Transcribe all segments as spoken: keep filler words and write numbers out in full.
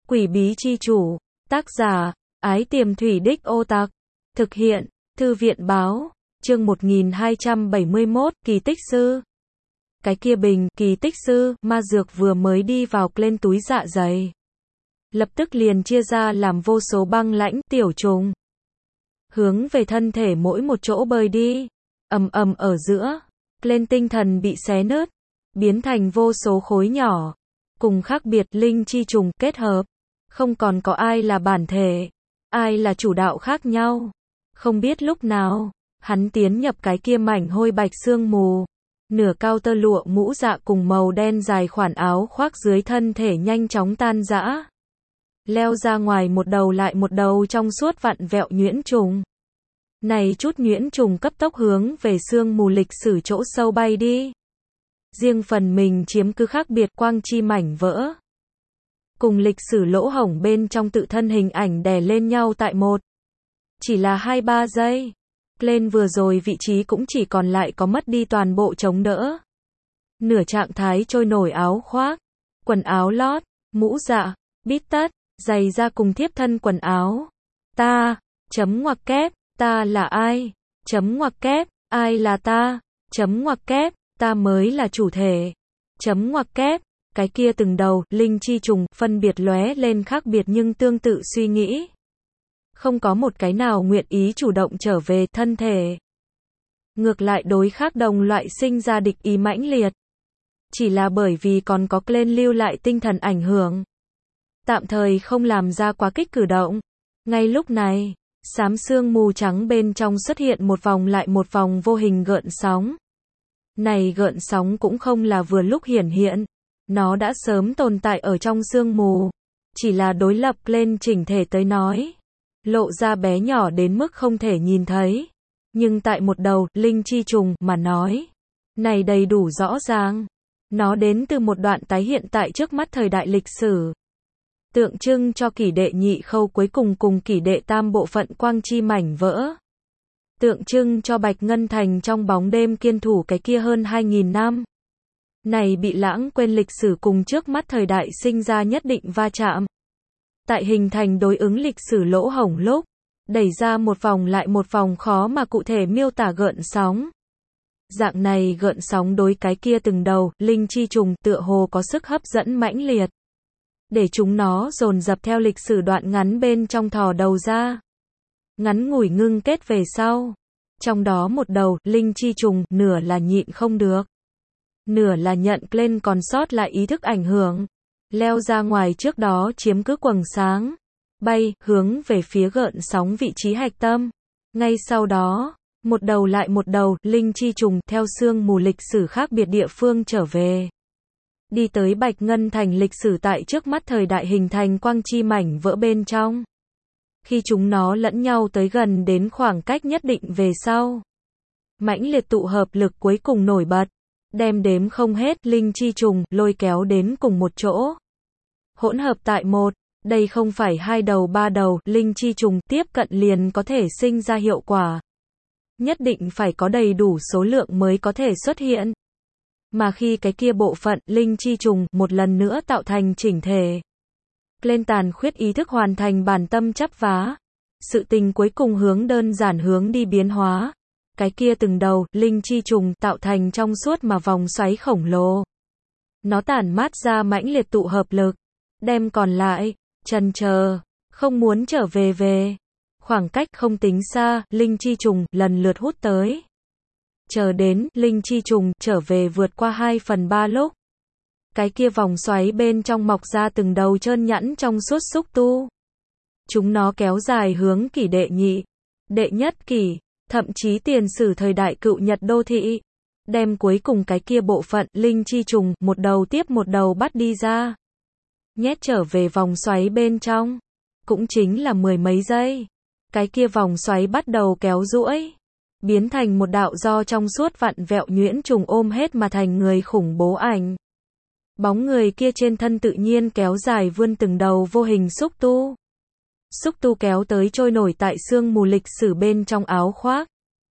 Quỷ bí chi chủ, tác giả, Ái Tiềm Thủy Đích Ô Tặc, thực hiện, Thư viện báo, chương một nghìn hai trăm bảy mươi mốt, kỳ tích sư. Cái kia bình, kỳ tích sư, ma dược vừa mới đi vào lên túi dạ dày. Lập tức liền chia ra làm vô số băng lãnh, tiểu trùng. Hướng về thân thể mỗi một chỗ bơi đi. Ầm ầm ở giữa, lên tinh thần bị xé nứt, biến thành vô số khối nhỏ. Cùng khác biệt linh chi trùng kết hợp. Không còn có ai là bản thể, ai là chủ đạo khác nhau. Không biết lúc nào, hắn tiến nhập cái kia mảnh hôi bạch sương mù. Nửa cao tơ lụa mũ dạ cùng màu đen dài khoản áo khoác dưới thân thể nhanh chóng tan rã. Leo ra ngoài một đầu lại một đầu trong suốt vặn vẹo nhuyễn trùng. Này chút nhuyễn trùng cấp tốc hướng về sương mù lịch sử chỗ sâu bay đi. Riêng phần mình chiếm cứ khác biệt quang chi mảnh vỡ. Cùng lịch sử lỗ hổng bên trong tự thân hình ảnh đè lên nhau tại một. Chỉ là hai ba giây. Lên vừa rồi vị trí cũng chỉ còn lại có mất đi toàn bộ chống đỡ. Nửa trạng thái trôi nổi áo khoác, quần áo lót, mũ dạ, bít tất, giày da cùng thiếp thân quần áo. Ta, chấm ngoặc kép, ta là ai? Chấm ngoặc kép, ai là ta? Chấm ngoặc kép, ta mới là chủ thể. Chấm ngoặc kép, cái kia từng đầu, linh chi trùng, phân biệt lóe lên khác biệt nhưng tương tự suy nghĩ. Không có một cái nào nguyện ý chủ động trở về thân thể. Ngược lại đối khác đồng loại sinh ra địch ý mãnh liệt. Chỉ là bởi vì còn có lên lưu lại tinh thần ảnh hưởng. Tạm thời không làm ra quá kích cử động. Ngay lúc này, xám sương mù trắng bên trong xuất hiện một vòng lại một vòng vô hình gợn sóng. Này gợn sóng cũng không là vừa lúc hiển hiện. Nó đã sớm tồn tại ở trong sương mù. Chỉ là đối lập lên chỉnh thể tới nói. Lộ ra bé nhỏ đến mức không thể nhìn thấy. Nhưng tại một đầu, linh chi trùng, mà nói. Này đầy đủ rõ ràng. Nó đến từ một đoạn tái hiện tại trước mắt thời đại lịch sử. Tượng trưng cho kỷ đệ nhị khâu cuối cùng cùng kỷ đệ tam bộ phận quang chi mảnh vỡ. Tượng trưng cho Bạch Ngân Thành trong bóng đêm kiên thủ cái kia hơn hai nghìn năm. Này bị lãng quên lịch sử cùng trước mắt thời đại sinh ra nhất định va chạm. Tại hình thành đối ứng lịch sử lỗ hổng lúc, đẩy ra một vòng lại một vòng khó mà cụ thể miêu tả gợn sóng. Dạng này gợn sóng đối cái kia từng đầu, linh chi trùng tựa hồ có sức hấp dẫn mãnh liệt. Để chúng nó dồn dập theo lịch sử đoạn ngắn bên trong thò đầu ra. Ngắn ngủi ngưng kết về sau. Trong đó một đầu, linh chi trùng, nửa là nhịn không được. Nửa là nhận lên còn sót lại ý thức ảnh hưởng. Leo ra ngoài trước đó chiếm cứ quầng sáng. Bay, hướng về phía gợn sóng vị trí hạch tâm. Ngay sau đó, một đầu lại một đầu, linh chi trùng, theo sương mù lịch sử khác biệt địa phương trở về. Đi tới Bạch Ngân Thành lịch sử tại trước mắt thời đại hình thành quang chi mảnh vỡ bên trong. Khi chúng nó lẫn nhau tới gần đến khoảng cách nhất định về sau. Mãnh liệt tụ hợp lực cuối cùng nổi bật. Đem đếm không hết linh chi trùng lôi kéo đến cùng một chỗ. Hỗn hợp tại một, đây không phải hai đầu ba đầu, linh chi trùng tiếp cận liền có thể sinh ra hiệu quả. Nhất định phải có đầy đủ số lượng mới có thể xuất hiện. Mà khi cái kia bộ phận linh chi trùng một lần nữa tạo thành chỉnh thể. Lên tàn khuyết ý thức hoàn thành bản tâm chắp vá. Sự tình cuối cùng hướng đơn giản hướng đi biến hóa. Cái kia từng đầu, linh chi trùng tạo thành trong suốt mà vòng xoáy khổng lồ. Nó tản mát ra mãnh liệt tụ hợp lực. Đem còn lại, chần chờ, không muốn trở về về. Khoảng cách không tính xa, linh chi trùng lần lượt hút tới. Chờ đến, linh chi trùng trở về vượt qua hai phần ba lúc. Cái kia vòng xoáy bên trong mọc ra từng đầu trơn nhẵn trong suốt xúc tu. Chúng nó kéo dài hướng kỷ đệ nhị, đệ nhất kỷ. Thậm chí tiền sử thời đại cựu Nhật đô thị, đem cuối cùng cái kia bộ phận linh chi trùng một đầu tiếp một đầu bắt đi ra, nhét trở về vòng xoáy bên trong, cũng chính là mười mấy giây, cái kia vòng xoáy bắt đầu kéo duỗi, biến thành một đạo do trong suốt vặn vẹo nhuyễn trùng ôm hết mà thành người khủng bố ảnh. Bóng người kia trên thân tự nhiên kéo dài vươn từng đầu vô hình xúc tu. Xúc tu kéo tới trôi nổi tại sương mù lịch sử bên trong áo khoác.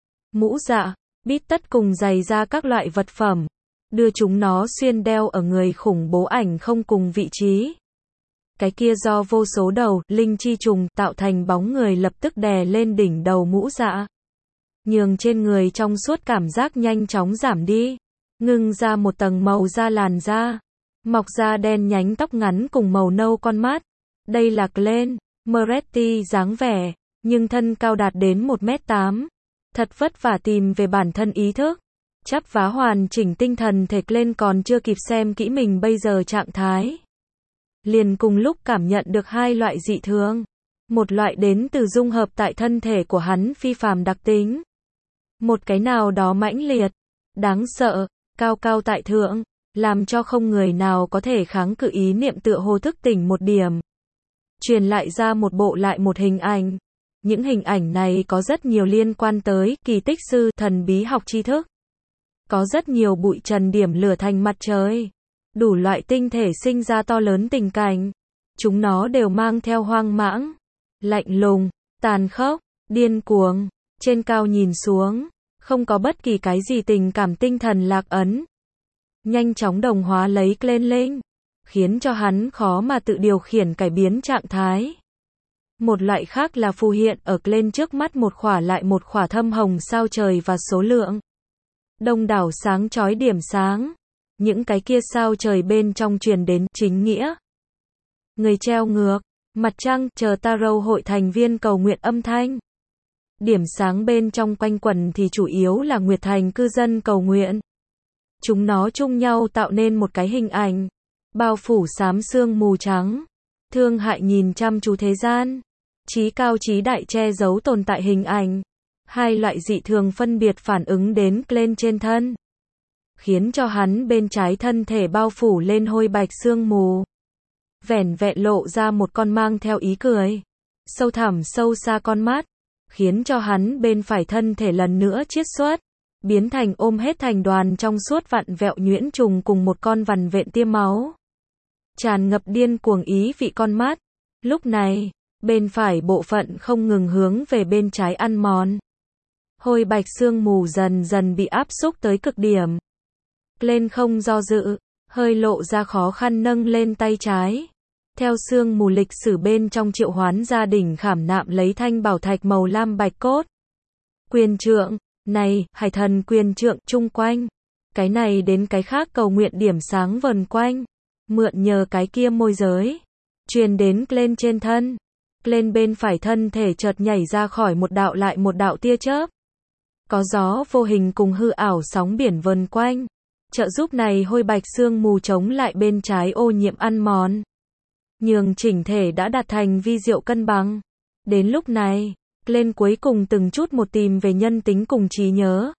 Mũ dạ, bít tất cùng giày da các loại vật phẩm. Đưa chúng nó xuyên đeo ở người khủng bố ảnh không cùng vị trí. Cái kia do vô số đầu, linh chi trùng, tạo thành bóng người lập tức đè lên đỉnh đầu mũ dạ. Nhường trên người trong suốt cảm giác nhanh chóng giảm đi. Ngưng ra một tầng màu da làn da. Mọc ra đen nhánh tóc ngắn cùng màu nâu con mắt. Đây là Glenn Moretti dáng vẻ, nhưng thân cao đạt đến một mét tám. Thật vất vả tìm về bản thân ý thức. Chắp vá hoàn chỉnh tinh thần thể Glenn còn chưa kịp xem kỹ mình bây giờ trạng thái. Liền cùng lúc cảm nhận được hai loại dị thường. Một loại đến từ dung hợp tại thân thể của hắn phi phàm đặc tính. Một cái nào đó mãnh liệt, đáng sợ, cao cao tại thượng, làm cho không người nào có thể kháng cự ý niệm tựa hồ thức tỉnh một điểm. Truyền lại ra một bộ lại một hình ảnh. Những hình ảnh này có rất nhiều liên quan tới kỳ tích sư, thần bí học tri thức. Có rất nhiều bụi trần điểm lửa thành mặt trời. Đủ loại tinh thể sinh ra to lớn tình cảnh. Chúng nó đều mang theo hoang mãng, lạnh lùng, tàn khốc, điên cuồng. Trên cao nhìn xuống, không có bất kỳ cái gì tình cảm tinh thần lạc ấn. Nhanh chóng đồng hóa lấy Glenn linh, khiến cho hắn khó mà tự điều khiển cải biến trạng thái. Một loại khác là phù hiện ở Glenn trước mắt một khỏa lại một khỏa thâm hồng sao trời và số lượng đông đảo sáng chói điểm sáng. Những cái kia sao trời bên trong truyền đến chính nghĩa. Người treo ngược, mặt trăng, chờ tarot hội thành viên cầu nguyện âm thanh. Điểm sáng bên trong quanh quẩn thì chủ yếu là Nguyệt Thành cư dân cầu nguyện. Chúng nó chung nhau tạo nên một cái hình ảnh. Bao phủ xám sương mù trắng. Thương hại nhìn chăm chú thế gian. Chí cao chí đại che giấu tồn tại hình ảnh. Hai loại dị thường phân biệt phản ứng đến Glenn trên thân. Khiến cho hắn bên trái thân thể bao phủ lên hôi bạch sương mù. Vẻn vẹn lộ ra một con mang theo ý cười. Sâu thẳm sâu xa con mắt. Khiến cho hắn bên phải thân thể lần nữa chiết xuất. Biến thành ôm hết thành đoàn trong suốt vặn vẹo nhuyễn trùng cùng một con vằn vện tiêm máu. Tràn ngập điên cuồng ý vị con mắt. Lúc này, bên phải bộ phận không ngừng hướng về bên trái ăn mòn. Hôi bạch sương mù dần dần bị áp xúc tới cực điểm. Glenn không do dự, hơi lộ ra khó khăn nâng lên tay trái. Theo sương mù lịch sử bên trong triệu hoán gia đình khảm nạm lấy thanh bảo thạch màu lam bạch cốt. Quyền trượng, này, hải thần quyền trượng chung quanh. Cái này đến cái khác cầu nguyện điểm sáng vần quanh. Mượn nhờ cái kia môi giới. Truyền đến Glenn trên thân. Glenn bên phải thân thể chợt nhảy ra khỏi một đạo lại một đạo tia chớp. Có gió vô hình cùng hư ảo sóng biển vần quanh. Trợ giúp này hôi bạch sương mù chống lại bên trái ô nhiễm ăn mòn. Nhường chỉnh thể đã đạt thành vi diệu cân bằng. Đến lúc này, Glenn cuối cùng từng chút một tìm về nhân tính cùng trí nhớ.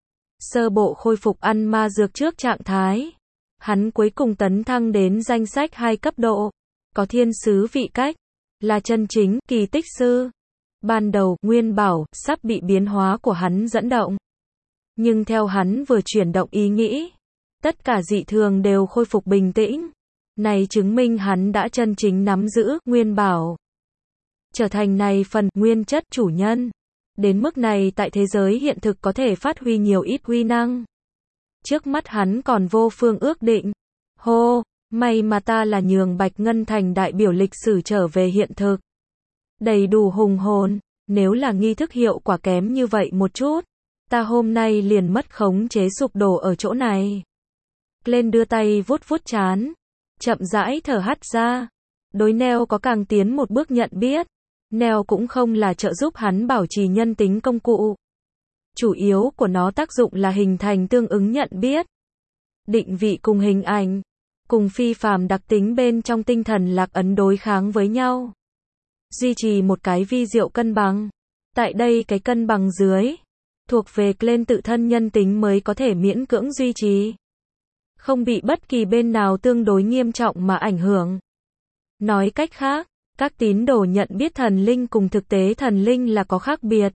Sơ bộ khôi phục ăn ma dược trước trạng thái. Hắn cuối cùng tấn thăng đến danh sách hai cấp độ. Có thiên sứ vị cách. Là chân chính, kỳ tích sư. Ban đầu, nguyên bảo, sắp bị biến hóa của hắn dẫn động. Nhưng theo hắn vừa chuyển động ý nghĩ. Tất cả dị thường đều khôi phục bình tĩnh. Này chứng minh hắn đã chân chính nắm giữ, nguyên bảo. Trở thành này phần, nguyên chất chủ nhân. Đến mức này tại thế giới hiện thực có thể phát huy nhiều ít uy năng. Trước mắt hắn còn vô phương ước định. Hô, may mà ta là nhường Bạch Ngân Thành đại biểu lịch sử trở về hiện thực. Đầy đủ hùng hồn, nếu là nghi thức hiệu quả kém như vậy một chút. Ta hôm nay liền mất khống chế sụp đổ ở chỗ này. Glenn đưa tay vuốt vuốt trán. Chậm rãi thở hắt ra. Đối Neo có càng tiến một bước nhận biết. Neo cũng không là trợ giúp hắn bảo trì nhân tính công cụ. Chủ yếu của nó tác dụng là hình thành tương ứng nhận biết. Định vị cùng hình ảnh. Cùng phi phàm đặc tính bên trong tinh thần lạc ấn đối kháng với nhau. Duy trì một cái vi diệu cân bằng. Tại đây cái cân bằng dưới. Thuộc về Glenn tự thân nhân tính mới có thể miễn cưỡng duy trì. Không bị bất kỳ bên nào tương đối nghiêm trọng mà ảnh hưởng. Nói cách khác, các tín đồ nhận biết thần linh cùng thực tế thần linh là có khác biệt.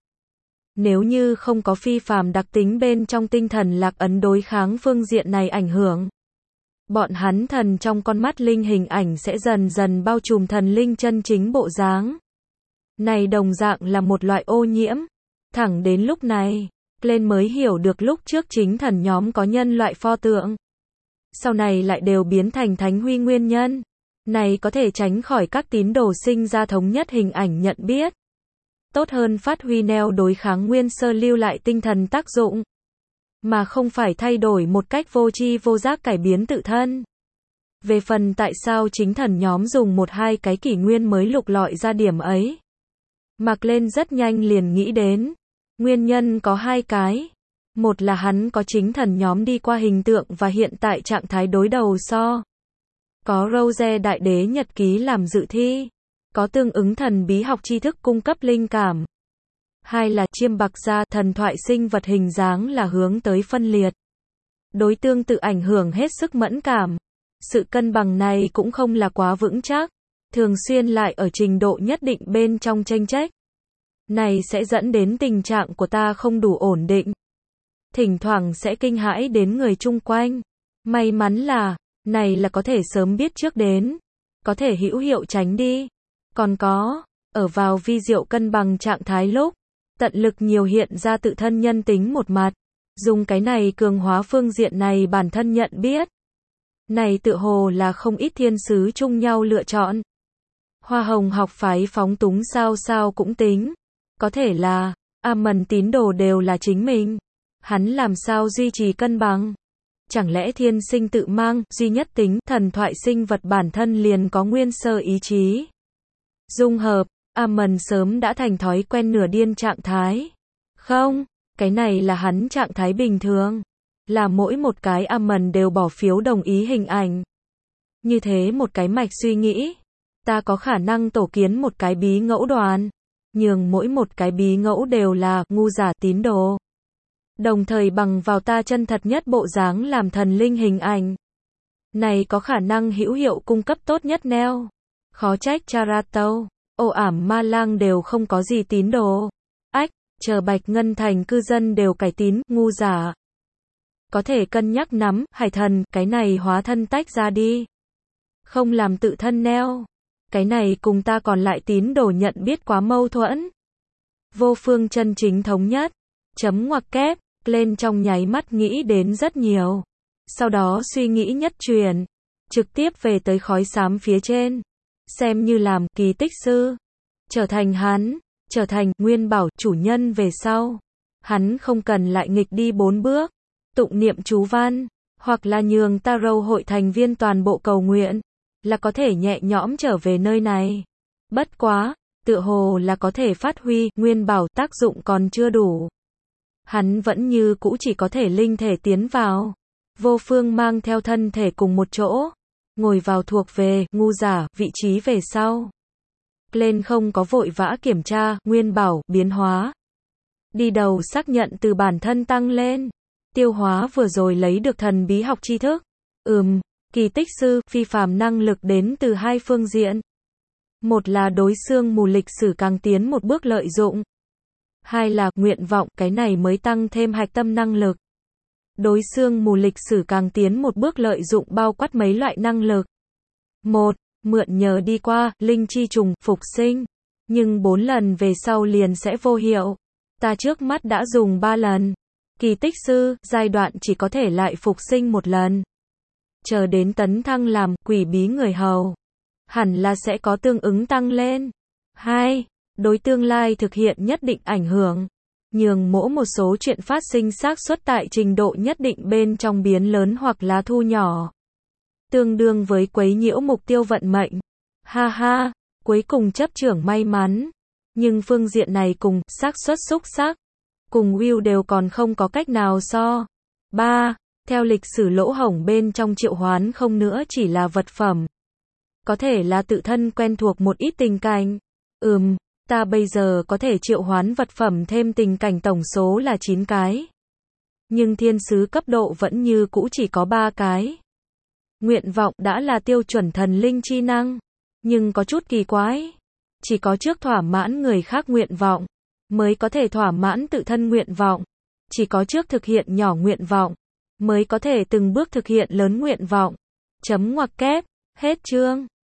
Nếu như không có phi phàm đặc tính bên trong tinh thần lạc ấn đối kháng phương diện này ảnh hưởng. Bọn hắn thần trong con mắt linh hình ảnh sẽ dần dần bao trùm thần linh chân chính bộ dáng. Này đồng dạng là một loại ô nhiễm. Thẳng đến lúc này, Glenn mới hiểu được lúc trước chính thần nhóm có nhân loại pho tượng. Sau này lại đều biến thành thánh huy nguyên nhân. Này có thể tránh khỏi các tín đồ sinh ra thống nhất hình ảnh nhận biết. Tốt hơn phát huy neo đối kháng nguyên sơ lưu lại tinh thần tác dụng. Mà không phải thay đổi một cách vô tri vô giác cải biến tự thân. Về phần tại sao chính thần nhóm dùng một hai cái kỷ nguyên mới lục lọi ra điểm ấy. Mạc lên rất nhanh liền nghĩ đến. Nguyên nhân có hai cái. Một là hắn có chính thần nhóm đi qua hình tượng và hiện tại trạng thái đối đầu so. Có Rose Đại Đế Nhật Ký làm dự thi. Có tương ứng thần bí học tri thức cung cấp linh cảm. Hai là chiêm bạc gia thần thoại sinh vật hình dáng là hướng tới phân liệt. Đối tương tự ảnh hưởng hết sức mẫn cảm. Sự cân bằng này cũng không là quá vững chắc. Thường xuyên lại ở trình độ nhất định bên trong tranh trách. Này sẽ dẫn đến tình trạng của ta không đủ ổn định. Thỉnh thoảng sẽ kinh hãi đến người chung quanh. May mắn là, này là có thể sớm biết trước đến. Có thể hữu hiệu tránh đi. Còn có, ở vào vi diệu cân bằng trạng thái lúc, tận lực nhiều hiện ra tự thân nhân tính một mặt. Dùng cái này cường hóa phương diện này bản thân nhận biết. Này tự hồ là không ít thiên sứ chung nhau lựa chọn. Hoa hồng học phái phóng túng sao sao cũng tính. Có thể là, Amon tín đồ đều là chính mình. Hắn làm sao duy trì cân bằng? Chẳng lẽ thiên sinh tự mang, duy nhất tính, thần thoại sinh vật bản thân liền có nguyên sơ ý chí? Dung hợp, Amon sớm đã thành thói quen nửa điên trạng thái. Không, cái này là hắn trạng thái bình thường. Là mỗi một cái Amon đều bỏ phiếu đồng ý hình ảnh. Như thế một cái mạch suy nghĩ. Ta có khả năng tổ kiến một cái bí ngẫu đoàn. Nhường mỗi một cái bí ngẫu đều là ngu giả tín đồ. Đồng thời bằng vào ta chân thật nhất bộ dáng làm thần linh hình ảnh. Này có khả năng hữu hiệu cung cấp tốt nhất neo. Khó trách Charato, ồ ảm Ma Lang đều không có gì tín đồ. Ách, chờ Bạch Ngân Thành cư dân đều cải tín, ngu giả. Có thể cân nhắc nắm, hải thần, cái này hóa thân tách ra đi. Không làm tự thân neo. Cái này cùng ta còn lại tín đồ nhận biết quá mâu thuẫn. Vô phương chân chính thống nhất. Chấm ngoặc kép, lên trong nháy mắt nghĩ đến rất nhiều. Sau đó suy nghĩ nhất truyền. Trực tiếp về tới khói xám phía trên. Xem như làm kỳ tích sư. Trở thành hắn. Trở thành Nguyên Bảo chủ nhân về sau. Hắn không cần lại nghịch đi bốn bước. Tụng niệm chú văn. Hoặc là nhường Tarot hội thành viên toàn bộ cầu nguyện. Là có thể nhẹ nhõm trở về nơi này. Bất quá, tựa hồ là có thể phát huy, Nguyên Bảo tác dụng còn chưa đủ. Hắn vẫn như cũ chỉ có thể linh thể tiến vào. Vô phương mang theo thân thể cùng một chỗ. Ngồi vào thuộc về, ngu giả, vị trí về sau. Lên không có vội vã kiểm tra, Nguyên Bảo, biến hóa. Đi đầu xác nhận từ bản thân tăng lên. Tiêu hóa vừa rồi lấy được thần bí học tri thức. Ừm. Kỳ tích sư, phi phàm năng lực đến từ hai phương diện. Một là đối xương mù lịch sử càng tiến một bước lợi dụng. Hai là nguyện vọng, cái này mới tăng thêm hạch tâm năng lực. Đối xương mù lịch sử càng tiến một bước lợi dụng bao quát mấy loại năng lực. Một, mượn nhờ đi qua, linh chi trùng, phục sinh. Nhưng bốn lần về sau liền sẽ vô hiệu. Ta trước mắt đã dùng ba lần. Kỳ tích sư, giai đoạn chỉ có thể lại phục sinh một lần. Chờ đến tấn thăng làm quỷ bí người hầu. Hẳn là sẽ có tương ứng tăng lên. Hai, đối tương lai thực hiện nhất định ảnh hưởng. Nhường mỗi một số chuyện phát sinh xác suất tại trình độ nhất định bên trong biến lớn hoặc là thu nhỏ. Tương đương với quấy nhiễu mục tiêu vận mệnh. Ha ha, cuối cùng chấp trưởng may mắn. Nhưng phương diện này cùng xác suất xúc sắc. Cùng Will đều còn không có cách nào so. Ba. Theo lịch sử lỗ hổng bên trong triệu hoán không nữa chỉ là vật phẩm. Có thể là tự thân quen thuộc một ít tình cảnh. Ừm, ta bây giờ có thể triệu hoán vật phẩm thêm tình cảnh tổng số là chín cái. Nhưng thiên sứ cấp độ vẫn như cũ chỉ có ba cái. Nguyện vọng đã là tiêu chuẩn thần linh chi năng. Nhưng có chút kỳ quái. Chỉ có trước thỏa mãn người khác nguyện vọng, mới có thể thỏa mãn tự thân nguyện vọng. Chỉ có trước thực hiện nhỏ nguyện vọng, mới có thể từng bước thực hiện lớn nguyện vọng. Chấm ngoặc kép, hết chương.